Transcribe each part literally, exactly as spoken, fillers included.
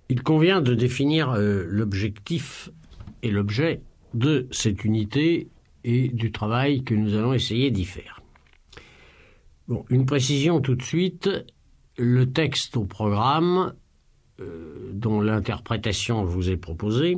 Il convient de définir euh, l'objectif et l'objet de cette unité et du travail que nous allons essayer d'y faire. Bon, une précision tout de suite, le texte au programme, euh, dont l'interprétation vous est proposée,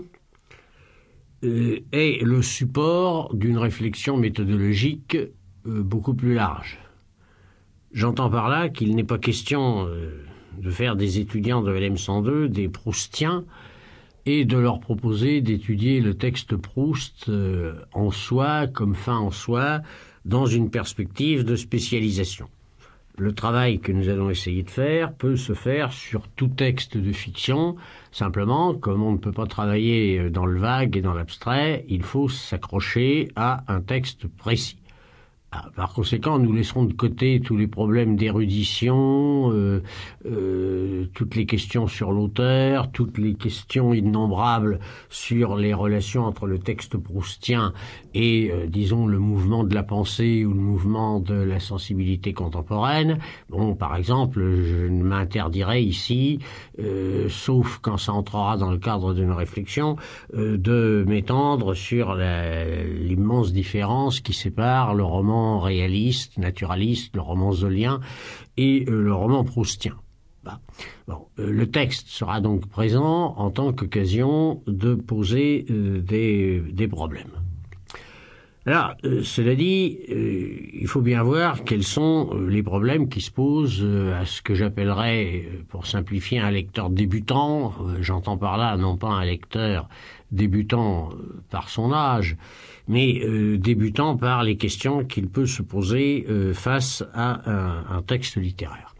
euh, est le support d'une réflexion méthodologique euh, beaucoup plus large. J'entends par là qu'il n'est pas question euh, de faire des étudiants de L M cent deux des Proustiens et de leur proposer d'étudier le texte Proust euh, en soi, comme fin en soi, dans une perspective de spécialisation. Le travail que nous allons essayer de faire peut se faire sur tout texte de fiction. Simplement, comme on ne peut pas travailler dans le vague et dans l'abstrait, il faut s'accrocher à un texte précis. Par conséquent, nous laisserons de côté tous les problèmes d'érudition, euh, euh, toutes les questions sur l'auteur, toutes les questions innombrables sur les relations entre le texte proustien et, euh, disons, le mouvement de la pensée ou le mouvement de la sensibilité contemporaine. Bon, par exemple, je m'interdirai ici, euh, sauf quand ça entrera dans le cadre d'une réflexion, euh, de m'étendre sur la, l'immense différence qui sépare le roman réaliste, naturaliste, le roman zolien et euh, le roman proustien. Bah. Bon, euh, le texte sera donc présent en tant qu'occasion de poser euh, des, des problèmes. Alors, euh, cela dit, euh, il faut bien voir quels sont euh, les problèmes qui se posent euh, à ce que j'appellerais, euh, pour simplifier, un lecteur débutant. Euh, j'entends par là non pas un lecteur débutant euh, par son âge, mais euh, débutant par les questions qu'il peut se poser euh, face à un, un texte littéraire.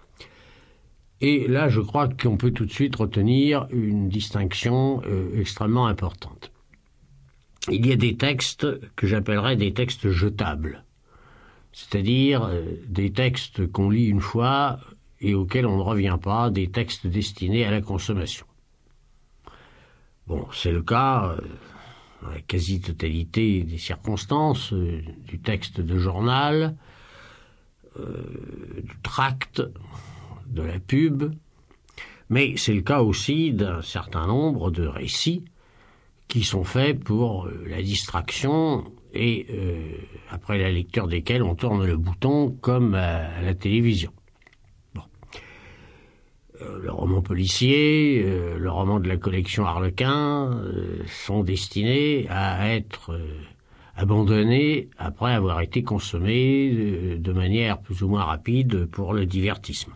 Et là, je crois qu'on peut tout de suite retenir une distinction euh, extrêmement importante. Il y a des textes que j'appellerais des textes jetables, c'est-à-dire euh, des textes qu'on lit une fois et auxquels on ne revient pas, des textes destinés à la consommation. Bon, c'est le cas, euh, dans la quasi-totalité des circonstances, euh, du texte de journal, euh, du tract, de la pub, mais c'est le cas aussi d'un certain nombre de récits qui sont faits pour euh, la distraction et euh, après la lecture desquels on tourne le bouton comme à, à la télévision. Bon. Euh, le roman policier, euh, le roman de la collection Harlequin euh, sont destinés à être euh, abandonnés après avoir été consommés de, de manière plus ou moins rapide pour le divertissement.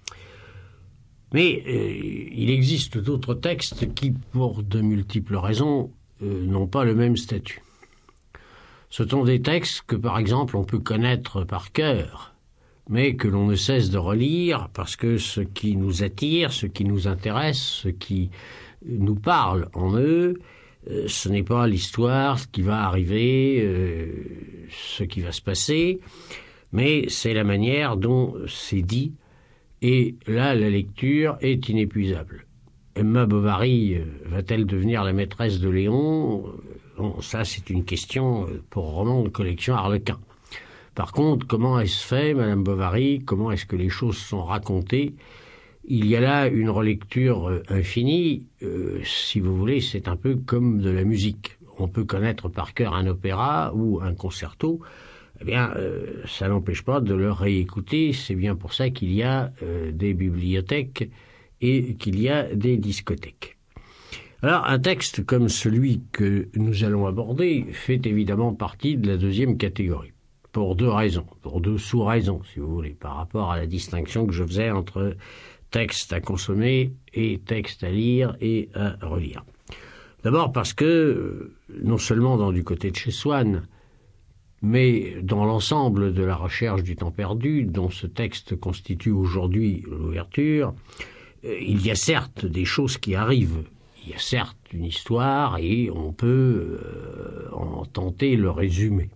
Mais euh, il existe d'autres textes qui, pour de multiples raisons, euh, n'ont pas le même statut. Ce sont des textes que, par exemple, on peut connaître par cœur, mais que l'on ne cesse de relire parce que ce qui nous attire, ce qui nous intéresse, ce qui nous parle en eux, euh, ce n'est pas l'histoire, ce qui va arriver, euh, ce qui va se passer, mais c'est la manière dont c'est dit. Et là, la lecture est inépuisable. Emma Bovary euh, va-t-elle devenir la maîtresse de Léon ? Bon, ça, c'est une question pour roman de collection Harlequin. Par contre, comment est-ce fait, Madame Bovary ? Comment est-ce que les choses sont racontées ? Il y a là une relecture euh, infinie. Euh, si vous voulez, c'est un peu comme de la musique. On peut connaître par cœur un opéra ou un concerto. Eh bien, euh, ça n'empêche pas de le réécouter. C'est bien pour ça qu'il y a euh, des bibliothèques et qu'il y a des discothèques. Alors, un texte comme celui que nous allons aborder fait évidemment partie de la deuxième catégorie, pour deux raisons, pour deux sous-raisons, si vous voulez, par rapport à la distinction que je faisais entre texte à consommer et texte à lire et à relire. D'abord parce que, non seulement dans du côté de chez Swann, mais dans l'ensemble de la recherche du temps perdu, dont ce texte constitue aujourd'hui l'ouverture, euh, il y a certes des choses qui arrivent. Il y a certes une histoire et on peut euh, en tenter le résumé.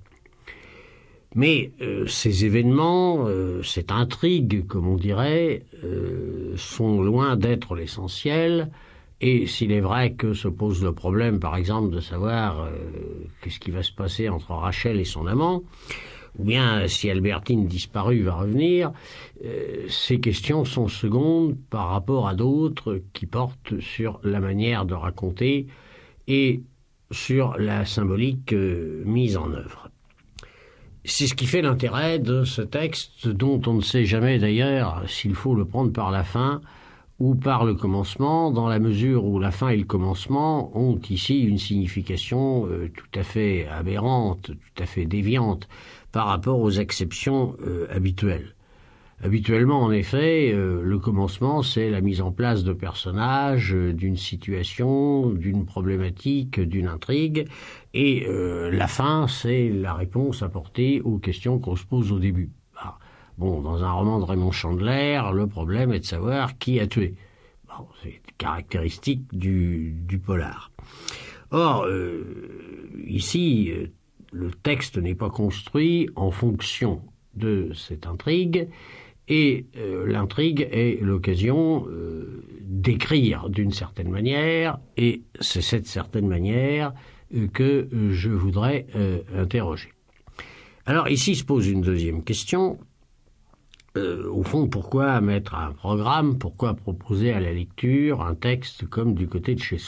Mais euh, ces événements, euh, cette intrigue, comme on dirait, euh, sont loin d'être l'essentiel. Et s'il est vrai que se pose le problème, par exemple, de savoir euh, qu'est-ce qui va se passer entre Rachel et son amant, ou bien si Albertine disparue va revenir, euh, ces questions sont secondes par rapport à d'autres qui portent sur la manière de raconter et sur la symbolique euh, mise en œuvre. C'est ce qui fait l'intérêt de ce texte, dont on ne sait jamais d'ailleurs s'il faut le prendre par la fin ou par le commencement, dans la mesure où la fin et le commencement ont ici une signification euh, tout à fait aberrante, tout à fait déviante par rapport aux exceptions euh, habituelles. Habituellement, en effet, euh, le commencement, c'est la mise en place de personnages, euh, d'une situation, d'une problématique, d'une intrigue, et euh, la fin, c'est la réponse apportée aux questions qu'on se pose au début. Ah. Bon, dans un roman de Raymond Chandler, le problème est de savoir qui a tué. Bon, c'est caractéristique du, du polar. Or, euh, ici, le texte n'est pas construit en fonction de cette intrigue, et euh, l'intrigue est l'occasion euh, d'écrire d'une certaine manière, et c'est cette certaine manière euh, que euh, je voudrais euh, interroger. Alors ici se pose une deuxième question. Euh, au fond, pourquoi mettre un programme, pourquoi proposer à la lecture un texte comme du côté de chez Swann ?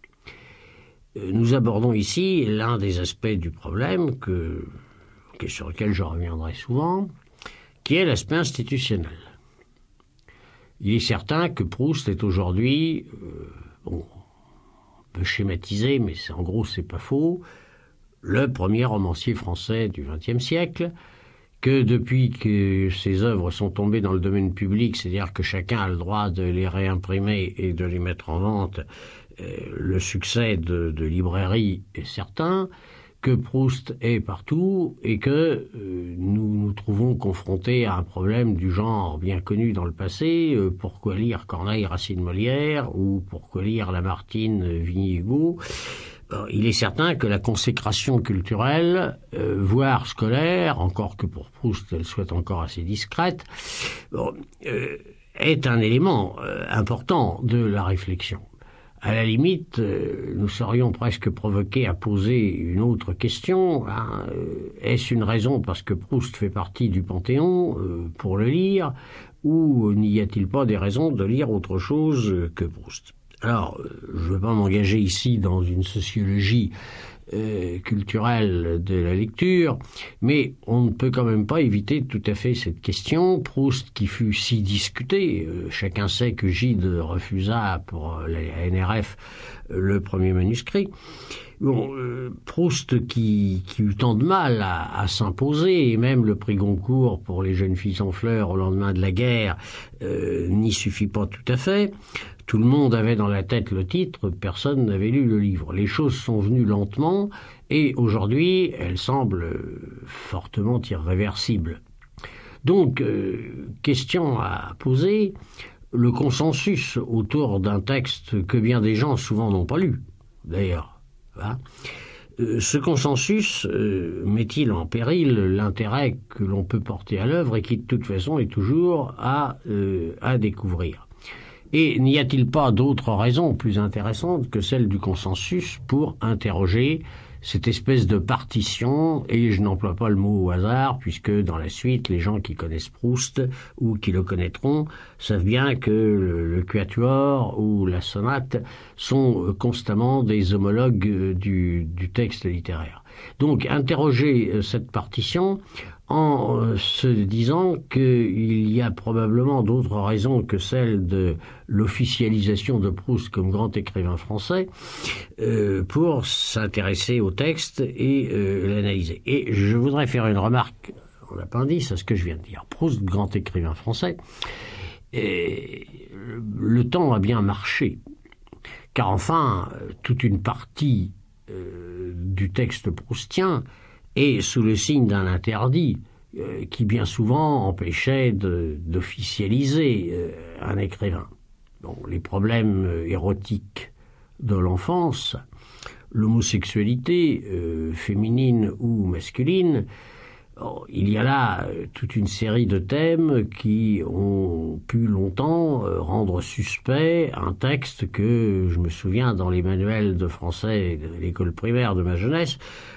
euh, Nous abordons ici l'un des aspects du problème que, sur lequel je reviendrai souvent, qui est l'aspect institutionnel. Il est certain que Proust est aujourd'hui, euh, bon, on peut schématiser, mais c'est, en gros c'est pas faux, le premier romancier français du vingtième siècle, que depuis que ses œuvres sont tombées dans le domaine public, c'est-à-dire que chacun a le droit de les réimprimer et de les mettre en vente, euh, le succès de, de librairie est certain, que Proust est partout et que euh, nous nous trouvons confrontés à un problème du genre bien connu dans le passé, euh, pourquoi lire Corneille, Racine, Molière, ou pourquoi lire Lamartine, Vigny, Hugo. Il est certain que la consécration culturelle, euh, voire scolaire, encore que pour Proust elle soit encore assez discrète, bon, euh, est un élément euh, important de la réflexion. À la limite, euh, nous serions presque provoqués à poser une autre question. Hein, euh, est-ce une raison parce que Proust fait partie du Panthéon euh, pour le lire, ou n'y a-t-il pas des raisons de lire autre chose que Proust ? Alors, je ne veux pas m'engager ici dans une sociologie euh, culturelle de la lecture, mais on ne peut quand même pas éviter tout à fait cette question. Proust, qui fut si discuté, euh, chacun sait que Gide refusa pour la N R F euh, le premier manuscrit. Bon, euh, Proust qui, qui eut tant de mal à, à s'imposer, et même le prix Goncourt pour les jeunes filles en fleurs au lendemain de la guerre euh, n'y suffit pas tout à fait. Tout le monde avait dans la tête le titre, personne n'avait lu le livre. Les choses sont venues lentement et aujourd'hui, elles semblent fortement irréversibles. Donc, euh, question à poser, le consensus autour d'un texte que bien des gens souvent n'ont pas lu, d'ailleurs. Hein, euh, ce consensus euh, met-il en péril l'intérêt que l'on peut porter à l'œuvre et qui de toute façon est toujours à, euh, à découvrir ? Et n'y a-t-il pas d'autres raisons plus intéressantes que celle du consensus pour interroger cette espèce de partition, et je n'emploie pas le mot au hasard, puisque dans la suite, les gens qui connaissent Proust, ou qui le connaîtront, savent bien que le, le quatuor ou la sonate sont constamment des homologues du, du texte littéraire. Donc, interroger cette partition en se disant qu'il y a probablement d'autres raisons que celle de l'officialisation de Proust comme grand écrivain français euh, pour s'intéresser au texte et euh, l'analyser. Et je voudrais faire une remarque en appendice à ce que je viens de dire. Proust, grand écrivain français, et le temps a bien marché, car enfin, toute une partie euh, du texte proustien et sous le signe d'un interdit euh, qui bien souvent empêchait de, d'officialiser euh, un écrivain. Bon, les problèmes euh, érotiques de l'enfance, l'homosexualité euh, féminine ou masculine, oh, il y a là euh, toute une série de thèmes qui ont pu longtemps euh, rendre suspect un texte que, je me souviens, dans les manuels de français de l'école primaire de ma jeunesse,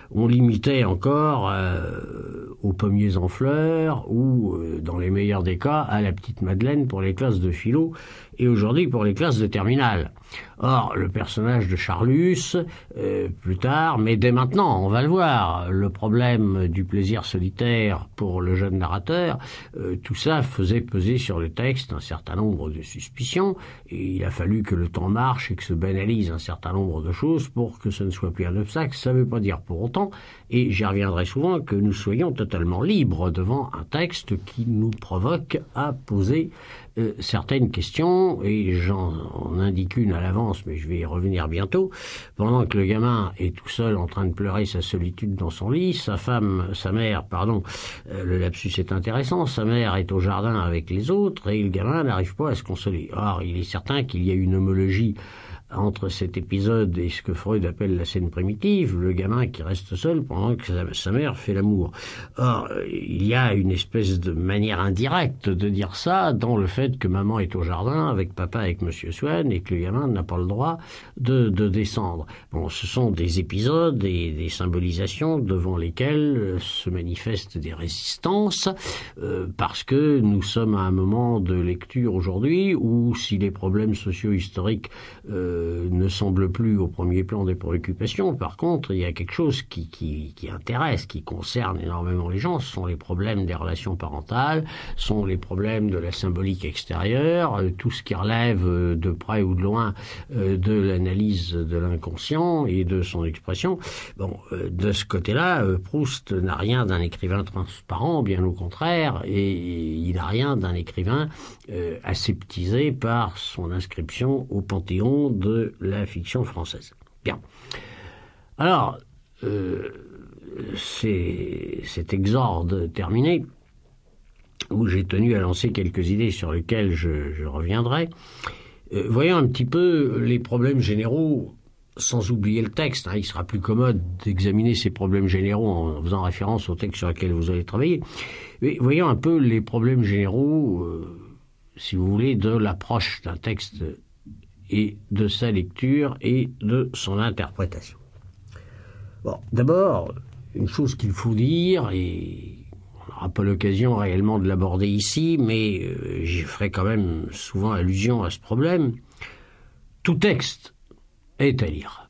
on limitait encore euh, aux pommiers en fleurs ou, euh, dans les meilleurs des cas, à la petite Madeleine pour les classes de philo et aujourd'hui pour les classes de terminale. Or, le personnage de Charlus, euh, plus tard, mais dès maintenant, on va le voir, le problème du plaisir solitaire pour le jeune narrateur, euh, tout ça faisait peser sur le texte un certain nombre de suspicions, et il a fallu que le temps marche et que se banalise un certain nombre de choses pour que ce ne soit plus un obstacle. Ça ne veut pas dire pour autant, et j'y reviendrai souvent, que nous soyons totalement libres devant un texte qui nous provoque à poser euh, certaines questions, et j'en en indique une à l'avance, mais je vais y revenir bientôt. Pendant que le gamin est tout seul en train de pleurer sa solitude dans son lit, sa femme, sa mère, pardon, euh, le lapsus est intéressant, sa mère est au jardin avec les autres et le gamin n'arrive pas à se consoler. Or, il est certain qu'il y a une homologie entre cet épisode et ce que Freud appelle la scène primitive, le gamin qui reste seul pendant que sa, sa mère fait l'amour. Or, il y a une espèce de manière indirecte de dire ça dans le fait que maman est au jardin avec papa, avec Monsieur Swann, et que le gamin n'a pas le droit de, de descendre. Bon, ce sont des épisodes et des symbolisations devant lesquelles se manifestent des résistances, euh, parce que nous sommes à un moment de lecture aujourd'hui où, si les problèmes socio-historiques euh, ne semble plus au premier plan des préoccupations. Par contre, il y a quelque chose qui, qui, qui intéresse, qui concerne énormément les gens. Ce sont les problèmes des relations parentales, sont les problèmes de la symbolique extérieure, euh, tout ce qui relève euh, de près ou de loin euh, de l'analyse de l'inconscient et de son expression. Bon, euh, de ce côté-là, euh, Proust n'a rien d'un écrivain transparent, bien au contraire, et il n'a rien d'un écrivain euh, aseptisé par son inscription au panthéon de de la fiction française. Bien. Alors, euh, c'est cet exorde terminé, où j'ai tenu à lancer quelques idées sur lesquelles je, je reviendrai. Euh, voyons un petit peu les problèmes généraux, sans oublier le texte. Hein. Il sera plus commode d'examiner ces problèmes généraux en faisant référence au texte sur lequel vous allez travailler. Mais voyons un peu les problèmes généraux, euh, si vous voulez, de l'approche d'un texte et de sa lecture et de son interprétation. Bon, d'abord, une chose qu'il faut dire, et on n'aura pas l'occasion réellement de l'aborder ici, mais euh, j'y ferai quand même souvent allusion à ce problème, tout texte est à lire.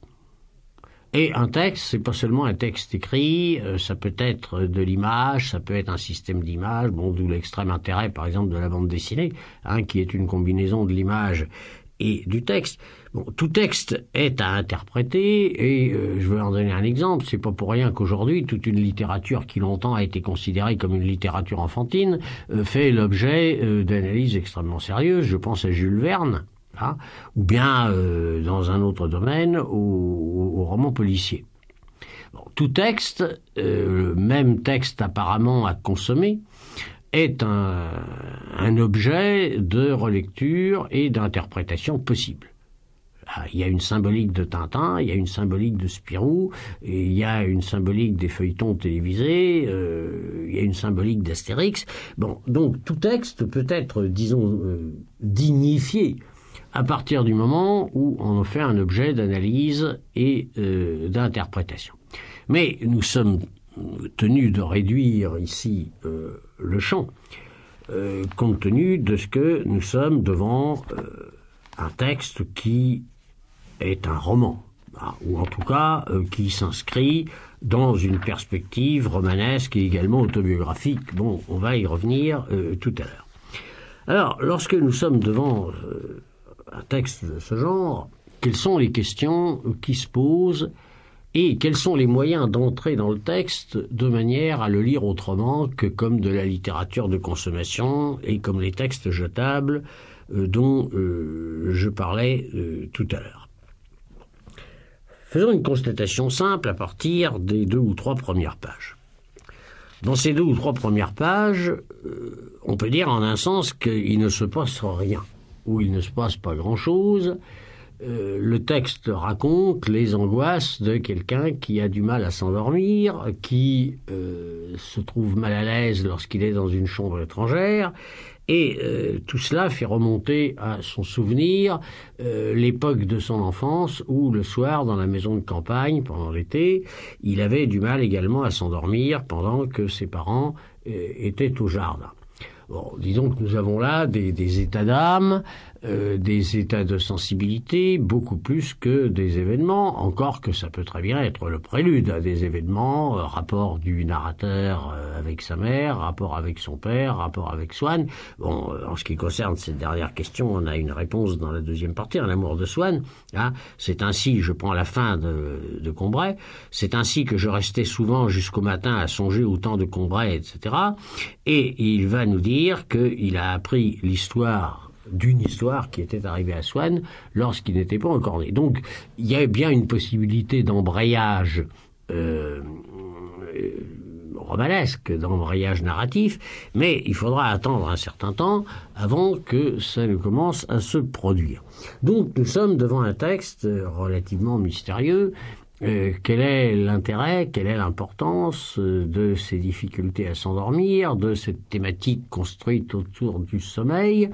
Et un texte, c'est pas seulement un texte écrit, euh, ça peut être de l'image, ça peut être un système d'images, bon, d'où l'extrême intérêt, par exemple, de la bande dessinée, hein, qui est une combinaison de l'image et du texte. Bon, tout texte est à interpréter, et euh, je vais en donner un exemple. C'est pas pour rien qu'aujourd'hui, toute une littérature qui longtemps a été considérée comme une littérature enfantine euh, fait l'objet euh, d'analyses extrêmement sérieuses. Je pense à Jules Verne, hein, ou bien, euh, dans un autre domaine, au, au, au roman policier. Bon, tout texte, euh, même texte apparemment à consommer, est un, un objet de relecture et d'interprétation possible. Il y a une symbolique de Tintin, il y a une symbolique de Spirou, et il y a une symbolique des feuilletons télévisés, euh, il y a une symbolique d'Astérix. Bon, donc tout texte peut être, disons, euh, dignifié à partir du moment où on en fait un objet d'analyse et euh, d'interprétation. Mais nous sommes tenus de réduire ici euh, le champ, euh, compte tenu de ce que nous sommes devant euh, un texte qui est un roman, hein, ou en tout cas euh, qui s'inscrit dans une perspective romanesque et également autobiographique. Bon, on va y revenir euh, tout à l'heure. Alors, lorsque nous sommes devant euh, un texte de ce genre, quelles sont les questions qui se posent et quels sont les moyens d'entrer dans le texte de manière à le lire autrement que comme de la littérature de consommation et comme les textes jetables euh, dont euh, je parlais euh, tout à l'heure. Faisons une constatation simple à partir des deux ou trois premières pages. Dans ces deux ou trois premières pages, euh, on peut dire en un sens qu'il ne se passe rien, ou il ne se passe pas grand-chose. Euh, le texte raconte les angoisses de quelqu'un qui a du mal à s'endormir, qui euh, se trouve mal à l'aise lorsqu'il est dans une chambre étrangère, Et euh, tout cela fait remonter à son souvenir euh, l'époque de son enfance où le soir, dans la maison de campagne, pendant l'été, il avait du mal également à s'endormir pendant que ses parents euh, étaient au jardin. Bon, disons que nous avons là des, des états d'âme, euh, des états de sensibilité, beaucoup plus que des événements, encore que ça peut très bien être le prélude à des événements, euh, rapport du narrateur euh, avec sa mère, rapport avec son père, rapport avec Swann. Bon, euh, en ce qui concerne cette dernière question, on a une réponse dans la deuxième partie, hein, l'amour de Swann. Hein, c'est ainsi, je prends la fin de, de Combray, c'est ainsi que je restais souvent jusqu'au matin à songer au temps de Combray, et cetera. Et il va nous dire qu'il a appris l'histoire d'une histoire qui était arrivée à Swann lorsqu'il n'était pas encore né. Donc, il y a bien une possibilité d'embrayage euh, euh, romanesque, d'embrayage narratif, mais il faudra attendre un certain temps avant que ça ne commence à se produire. Donc, nous sommes devant un texte relativement mystérieux. Euh, quel est l'intérêt, quelle est l'importance euh, de ces difficultés à s'endormir, de cette thématique construite autour du sommeil,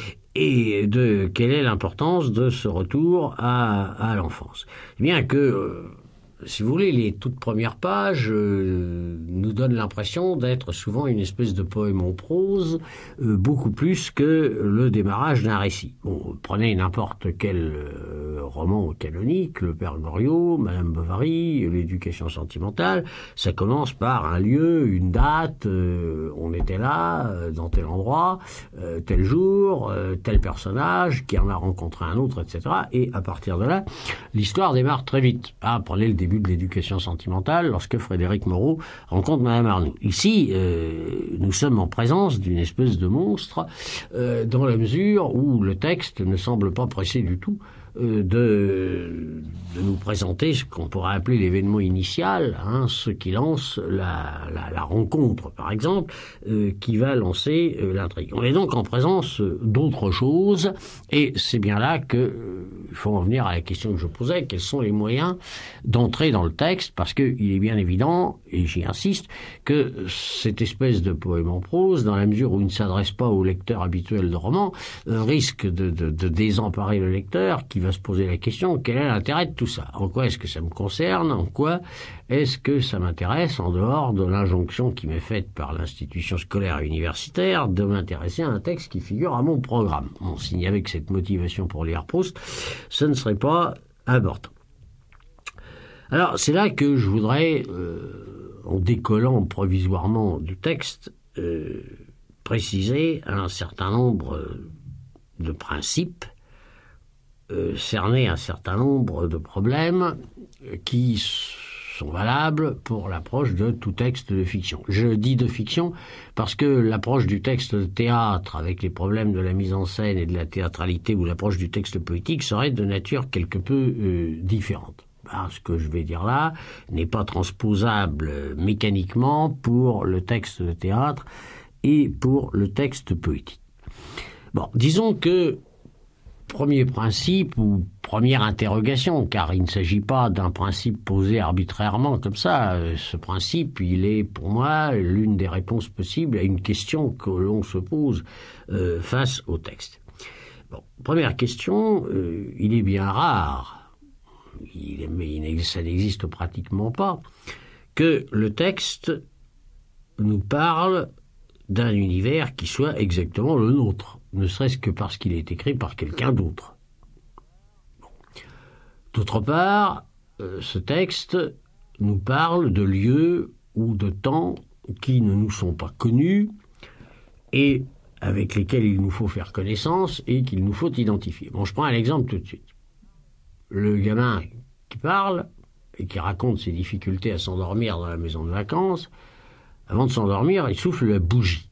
et de quelle est l'importance de ce retour à, à l'enfance. Bien que, euh, si vous voulez, les toutes premières pages euh, nous donnent l'impression d'être souvent une espèce de poème en prose, euh, beaucoup plus que le démarrage d'un récit. Bon, prenez n'importe quel euh, roman canonique, Le Père Goriot, Madame Bovary, L'éducation sentimentale, ça commence par un lieu, une date, euh, on était là, euh, dans tel endroit, euh, tel jour, euh, tel personnage, qui en a rencontré un autre, et cetera. Et à partir de là, l'histoire démarre très vite. Ah, prenez le début de L'éducation sentimentale, lorsque Frédéric Moreau rencontre Madame Arnould. Ici, euh, nous sommes en présence d'une espèce de monstre, euh, dans la mesure où le texte ne semble pas pressé du tout euh, de, de nous présenter ce qu'on pourrait appeler l'événement initial, hein, ce qui lance la, la, la rencontre, par exemple, euh, qui va lancer euh, l'intrigue. On est donc en présence euh, d'autre chose, et c'est bien là que euh, il faut en venir à la question que je posais, quels sont les moyens d'entrer dans le texte, parce qu'il est bien évident, et j'y insiste, que cette espèce de poème en prose, dans la mesure où il ne s'adresse pas au lecteur habituel de roman, euh, risque de, de, de désemparer le lecteur, qui va se poser la question, quel est l'intérêt de tout ça? En quoi est-ce que ça me concerne? En quoi est-ce que ça m'intéresse, en dehors de l'injonction qui m'est faite par l'institution scolaire et universitaire de m'intéresser à un texte qui figure à mon programme? Bon, s'il n'y avait que cette motivation pour lire Proust, ce ne serait pas important. Alors, c'est là que je voudrais, euh, en décollant provisoirement du texte, euh, préciser un certain nombre de principes, euh, cerner un certain nombre de problèmes qui sont valables pour l'approche de tout texte de fiction. Je dis de fiction parce que l'approche du texte de théâtre, avec les problèmes de la mise en scène et de la théâtralité, ou l'approche du texte poétique, serait de nature quelque peu euh, différente. Ben, ce que je vais dire là n'est pas transposable euh, mécaniquement pour le texte de théâtre et pour le texte poétique. Bon, disons que premier principe ou première interrogation, car il ne s'agit pas d'un principe posé arbitrairement comme ça. Ce principe, il est pour moi l'une des réponses possibles à une question que l'on se pose euh, face au texte. Bon, première question, euh, il est bien rare, il est, mais il ça n'existe pratiquement pas, que le texte nous parle d'un univers qui soit exactement le nôtre, ne serait-ce que parce qu'il est écrit par quelqu'un d'autre. Bon. D'autre part, euh, ce texte nous parle de lieux ou de temps qui ne nous sont pas connus et avec lesquels il nous faut faire connaissance et qu'il nous faut identifier. Bon, je prends un exemple tout de suite. Le gamin qui parle et qui raconte ses difficultés à s'endormir dans la maison de vacances, avant de s'endormir, il souffle la bougie.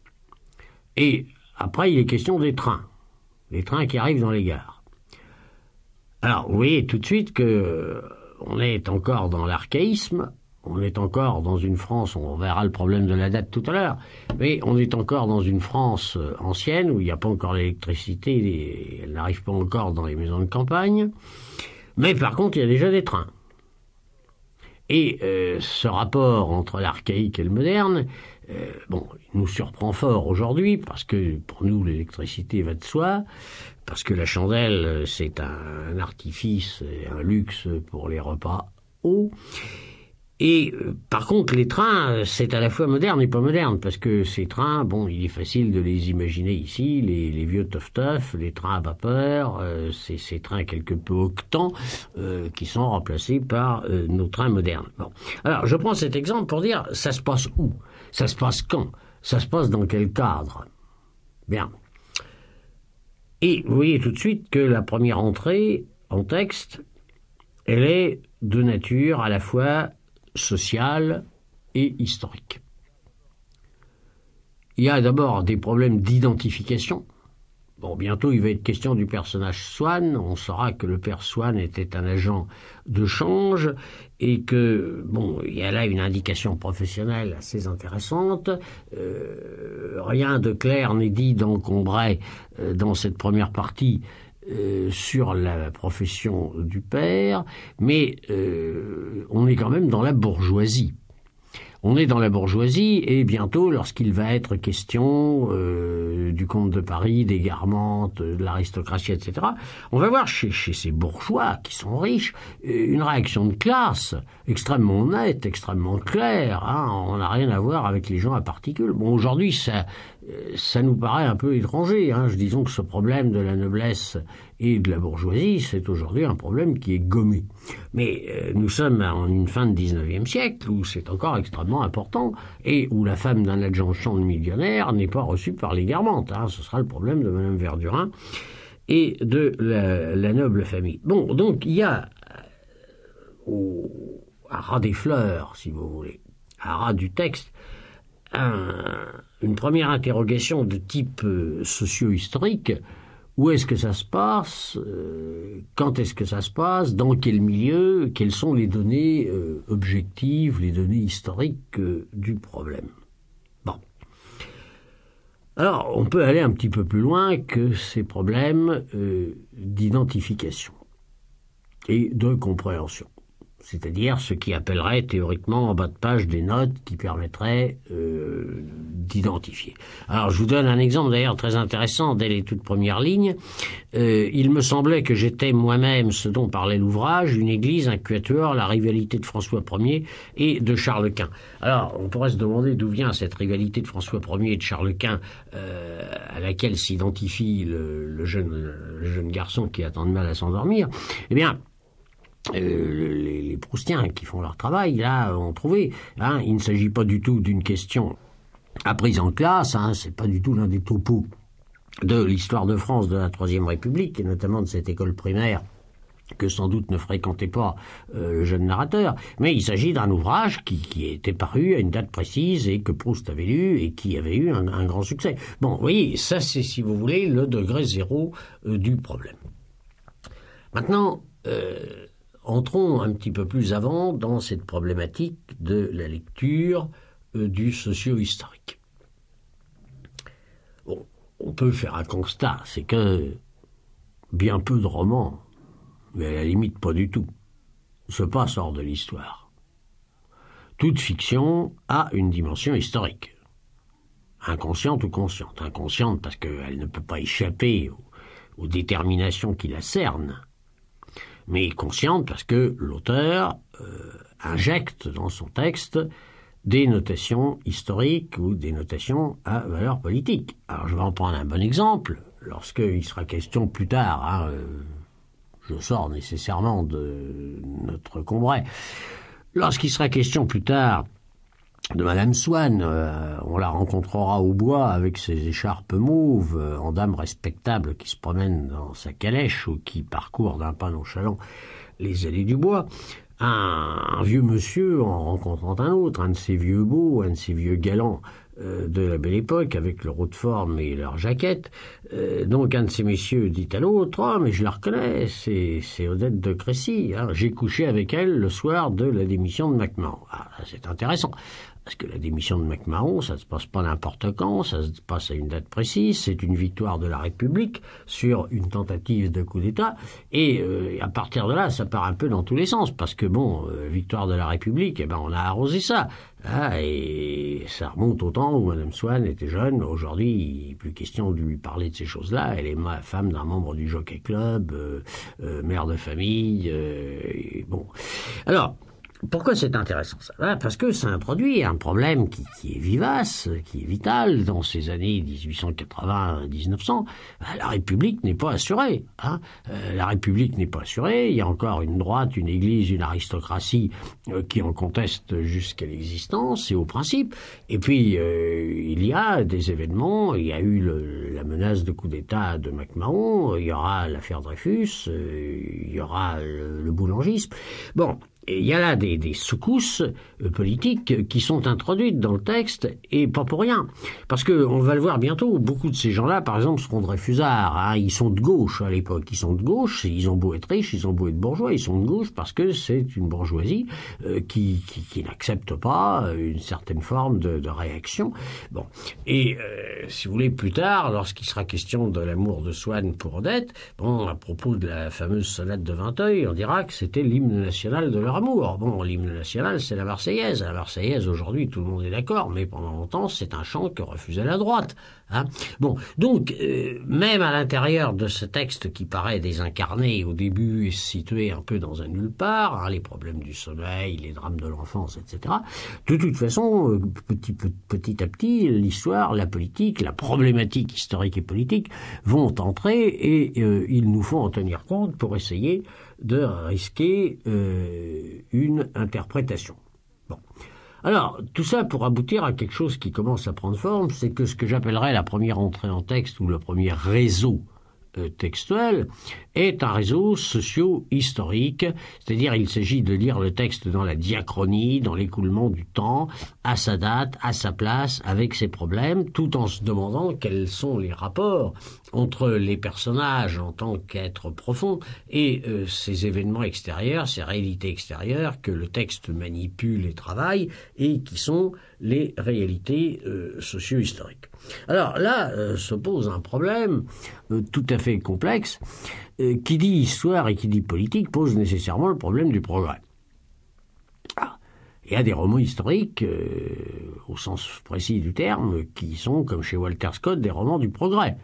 Et après, il est question des trains. Les trains qui arrivent dans les gares. Alors, vous voyez tout de suite que on est encore dans l'archaïsme, on est encore dans une France, on verra le problème de la date tout à l'heure, mais on est encore dans une France ancienne où il n'y a pas encore l'électricité, elle n'arrive pas encore dans les maisons de campagne, mais par contre, il y a déjà des trains. Et euh, ce rapport entre l'archaïque et le moderne, Euh, bon, il nous surprend fort aujourd'hui, parce que pour nous, l'électricité va de soi, parce que la chandelle, c'est un, un artifice, un luxe pour les repas hauts. Et euh, par contre, les trains, c'est à la fois moderne et pas moderne, parce que ces trains, bon, il est facile de les imaginer ici, les, les vieux tough-tough, les trains à vapeur, euh, ces, ces trains quelque peu octans, euh, qui sont remplacés par euh, nos trains modernes. Bon. Alors, je prends cet exemple pour dire, ça se passe où? Ça se passe quand? Ça se passe dans quel cadre? Bien. Et vous voyez tout de suite que la première entrée en texte, elle est de nature à la fois sociale et historique. Il y a d'abord des problèmes d'identification. Bon, bientôt il va être question du personnage Swann. On saura que le père Swann était un agent de change et que, bon, il y a là une indication professionnelle assez intéressante. Euh, rien de clair n'est dit dans Combray, euh, dans cette première partie, Euh, sur la profession du père, mais euh, on est quand même dans la bourgeoisie. On est dans la bourgeoisie et bientôt, lorsqu'il va être question euh, du comte de Paris, des Guermantes, de l'aristocratie, et cetera, on va voir chez, chez ces bourgeois qui sont riches une réaction de classe extrêmement nette, extrêmement claire. Hein, on n'a rien à voir avec les gens à particules. Bon, aujourd'hui, ça, ça nous paraît un peu étranger. Hein. Disons que ce problème de la noblesse et de la bourgeoisie, c'est aujourd'hui un problème qui est gommé. Mais euh, nous sommes en une fin de dix-neuvième siècle où c'est encore extrêmement important et où la femme d'un adjudant de millionnaire n'est pas reçue par les Guermantes. Hein. Ce sera le problème de Madame Verdurin et de la, la noble famille. Bon, donc il y a au, à ras des fleurs, si vous voulez, à ras du texte, un, une première interrogation de type euh, socio-historique. Où est-ce que ça se passe? euh, Quand est-ce que ça se passe? Dans quel milieu? Quelles sont les données euh, objectives, les données historiques euh, du problème? Bon. Alors, on peut aller un petit peu plus loin que ces problèmes euh, d'identification et de compréhension. C'est-à-dire ce qui appellerait théoriquement en bas de page des notes qui permettraient euh, d'identifier. Alors je vous donne un exemple d'ailleurs très intéressant dès les toutes premières lignes. Euh, il me semblait que j'étais moi-même ce dont parlait l'ouvrage, une église, un quatuor, la rivalité de François Ier et de Charles Quint. Alors on pourrait se demander d'où vient cette rivalité de François Ier et de Charles Quint euh, à laquelle s'identifie le, le, jeune, le jeune garçon qui a tant de mal à s'endormir. Eh bien, Euh, les, les Proustiens qui font leur travail, là, ont trouvé. Hein, il ne s'agit pas du tout d'une question apprise en classe, hein, c'est pas du tout l'un des topos de l'histoire de France de la Troisième République, et notamment de cette école primaire que sans doute ne fréquentait pas euh, le jeune narrateur, mais il s'agit d'un ouvrage qui, qui était paru à une date précise et que Proust avait lu et qui avait eu un, un grand succès. Bon, vous voyez, ça c'est, si vous voulez, le degré zéro euh, du problème. Maintenant, euh, entrons un petit peu plus avant dans cette problématique de la lecture euh, du socio-historique. Bon, on peut faire un constat, c'est que bien peu de romans, mais à la limite pas du tout, se passent hors de l'histoire. Toute fiction a une dimension historique, inconsciente ou consciente. Inconsciente parce qu'elle ne peut pas échapper aux, aux déterminations qui la cernent, mais consciente parce que l'auteur euh, injecte dans son texte des notations historiques ou des notations à valeur politique. Alors je vais en prendre un bon exemple. Lorsqu'il sera question plus tard, hein, euh, je sors nécessairement de notre Combray, lorsqu'il sera question plus tard de Madame Swann, euh, on la rencontrera au bois avec ses écharpes mauves, euh, en dame respectable qui se promène dans sa calèche ou qui parcourt d'un pas nonchalant les allées du bois. Un, un vieux monsieur en rencontrant un autre, un de ces vieux beaux, un de ces vieux galants euh, de la belle époque, avec leur haute forme et leur jaquette. Euh, donc un de ces messieurs dit à l'autre, « Ah, mais je la reconnais, c'est, c'est Odette de Crécy, hein. J'ai couché avec elle le soir de la démission de MacMahon. » Ah, c'est intéressant. Parce que la démission de McMahon, ça ne se passe pas n'importe quand, ça se passe à une date précise, c'est une victoire de la République sur une tentative de coup d'État, et euh, à partir de là, ça part un peu dans tous les sens, parce que bon, euh, victoire de la République, eh ben on a arrosé ça, hein, et ça remonte au temps où Madame Swann était jeune. Aujourd'hui, il n'est plus question de lui parler de ces choses-là, elle est ma femme d'un membre du Jockey Club, euh, euh, mère de famille, euh, et bon. Alors, pourquoi c'est intéressant ça? Ben parce que ça introduit un problème qui, qui est vivace, qui est vital dans ces années dix-huit cent quatre-vingts à mille neuf cents. Ben, la République n'est pas assurée. Hein. Euh, la République n'est pas assurée. Il y a encore une droite, une église, une aristocratie euh, qui en conteste jusqu'à l'existence et au principe. Et puis euh, il y a des événements. Il y a eu le, la menace de coup d'État de McMahon. Il y aura l'affaire Dreyfus. Euh, il y aura le, le boulangisme. Bon. Et il y a là des, des secousses euh, politiques qui sont introduites dans le texte, et pas pour rien. Parce que, on va le voir bientôt, beaucoup de ces gens-là, par exemple, seront Dreyfusards. Hein, ils sont de gauche à l'époque. Ils sont de gauche, ils ont beau être riches, ils ont beau être bourgeois, ils sont de gauche parce que c'est une bourgeoisie euh, qui, qui, qui n'accepte pas une certaine forme de, de réaction. Bon. Et, euh, si vous voulez, plus tard, lorsqu'il sera question de l'amour de Swann pour Odette, bon, à propos de la fameuse sonate de Vinteuil, on dira que c'était l'hymne national de leur amour. Bon, l'hymne national, c'est la Marseillaise. La Marseillaise, aujourd'hui, tout le monde est d'accord, mais pendant longtemps, c'est un chant que refusait la droite. Hein. Bon, donc, euh, même à l'intérieur de ce texte qui paraît désincarné au début et situé un peu dans un nulle part, hein, les problèmes du sommeil, les drames de l'enfance, et cetera, de toute façon, euh, petit, petit à petit, l'histoire, la politique, la problématique historique et politique vont entrer, et euh, il nous faut en tenir compte pour essayer de risquer euh, une interprétation. Bon. Alors, tout ça pour aboutir à quelque chose qui commence à prendre forme, c'est que ce que j'appellerais la première entrée en texte ou le premier réseau euh, textuel est un réseau socio-historique, c'est-à-dire il s'agit de lire le texte dans la diachronie, dans l'écoulement du temps, à sa date, à sa place, avec ses problèmes, tout en se demandant quels sont les rapports entre les personnages en tant qu'êtres profonds et euh, ces événements extérieurs, ces réalités extérieures que le texte manipule et travaille et qui sont les réalités euh, socio-historiques. Alors là euh, se pose un problème euh, tout à fait complexe. Euh, qui dit histoire et qui dit politique pose nécessairement le problème du progrès. Ah. Il y a des romans historiques, euh, au sens précis du terme, qui sont, comme chez Walter Scott, des romans du progrès.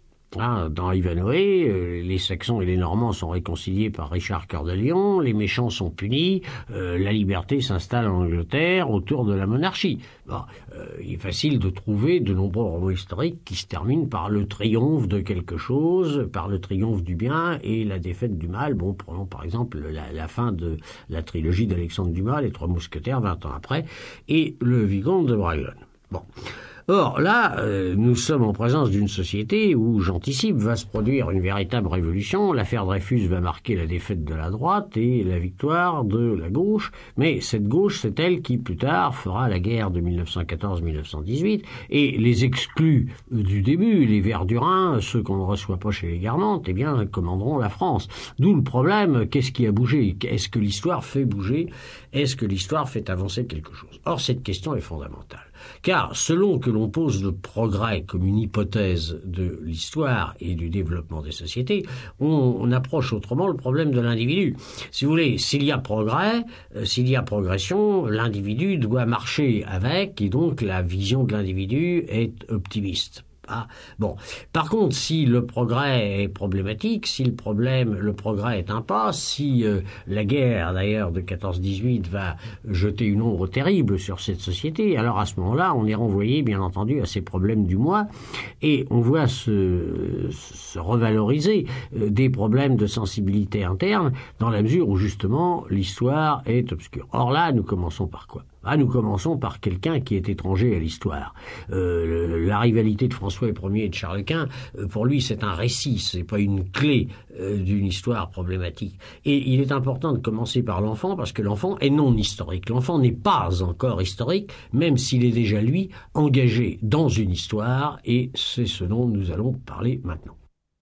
Hein, dans Ivanhoe, euh, les Saxons et les Normands sont réconciliés par Richard Cœur de Lion, les méchants sont punis, euh, la liberté s'installe en Angleterre autour de la monarchie. Bon, euh, il est facile de trouver de nombreux romans historiques qui se terminent par le triomphe de quelque chose, par le triomphe du bien et la défaite du mal. Bon, prenons par exemple la, la fin de la trilogie d'Alexandre Dumas, Les Trois Mousquetaires, vingt ans après, et Le Vicomte de Bragelonne. Bon. Or, là, euh, nous sommes en présence d'une société où, j'anticipe, va se produire une véritable révolution. L'affaire Dreyfus va marquer la défaite de la droite et la victoire de la gauche. Mais cette gauche, c'est elle qui, plus tard, fera la guerre de mille neuf cent quatorze à mille neuf cent dix-huit. Et les exclus du début, les Verts du Rhin, ceux qu'on ne reçoit pas chez les Guermantes, eh bien, commanderont la France. D'où le problème, qu'est-ce qui a bougé? Est-ce que l'histoire fait bouger? Est-ce que l'histoire fait avancer quelque chose? Or, cette question est fondamentale. Car, selon que l'on pose le progrès comme une hypothèse de l'histoire et du développement des sociétés, on, on approche autrement le problème de l'individu. Si vous voulez, s'il y a progrès, euh, s'il y a progression, l'individu doit marcher avec, et donc la vision de l'individu est optimiste. Ah, bon. Par contre, si le progrès est problématique, si le problème, le progrès est un pas, si euh, la guerre d'ailleurs de quatorze dix-huit va jeter une ombre terrible sur cette société, alors à ce moment-là, on est renvoyé bien entendu à ces problèmes du moi et on voit se, se revaloriser euh, des problèmes de sensibilité interne dans la mesure où justement l'histoire est obscure. Or là, nous commençons par quoi? Ah, nous commençons par quelqu'un qui est étranger à l'histoire. Euh, la rivalité de François Ier et de Charles Quint, euh, pour lui, c'est un récit, c'est pas une clé euh, d'une histoire problématique. Et il est important de commencer par l'enfant parce que l'enfant est non historique. L'enfant n'est pas encore historique, même s'il est déjà, lui, engagé dans une histoire, et c'est ce dont nous allons parler maintenant.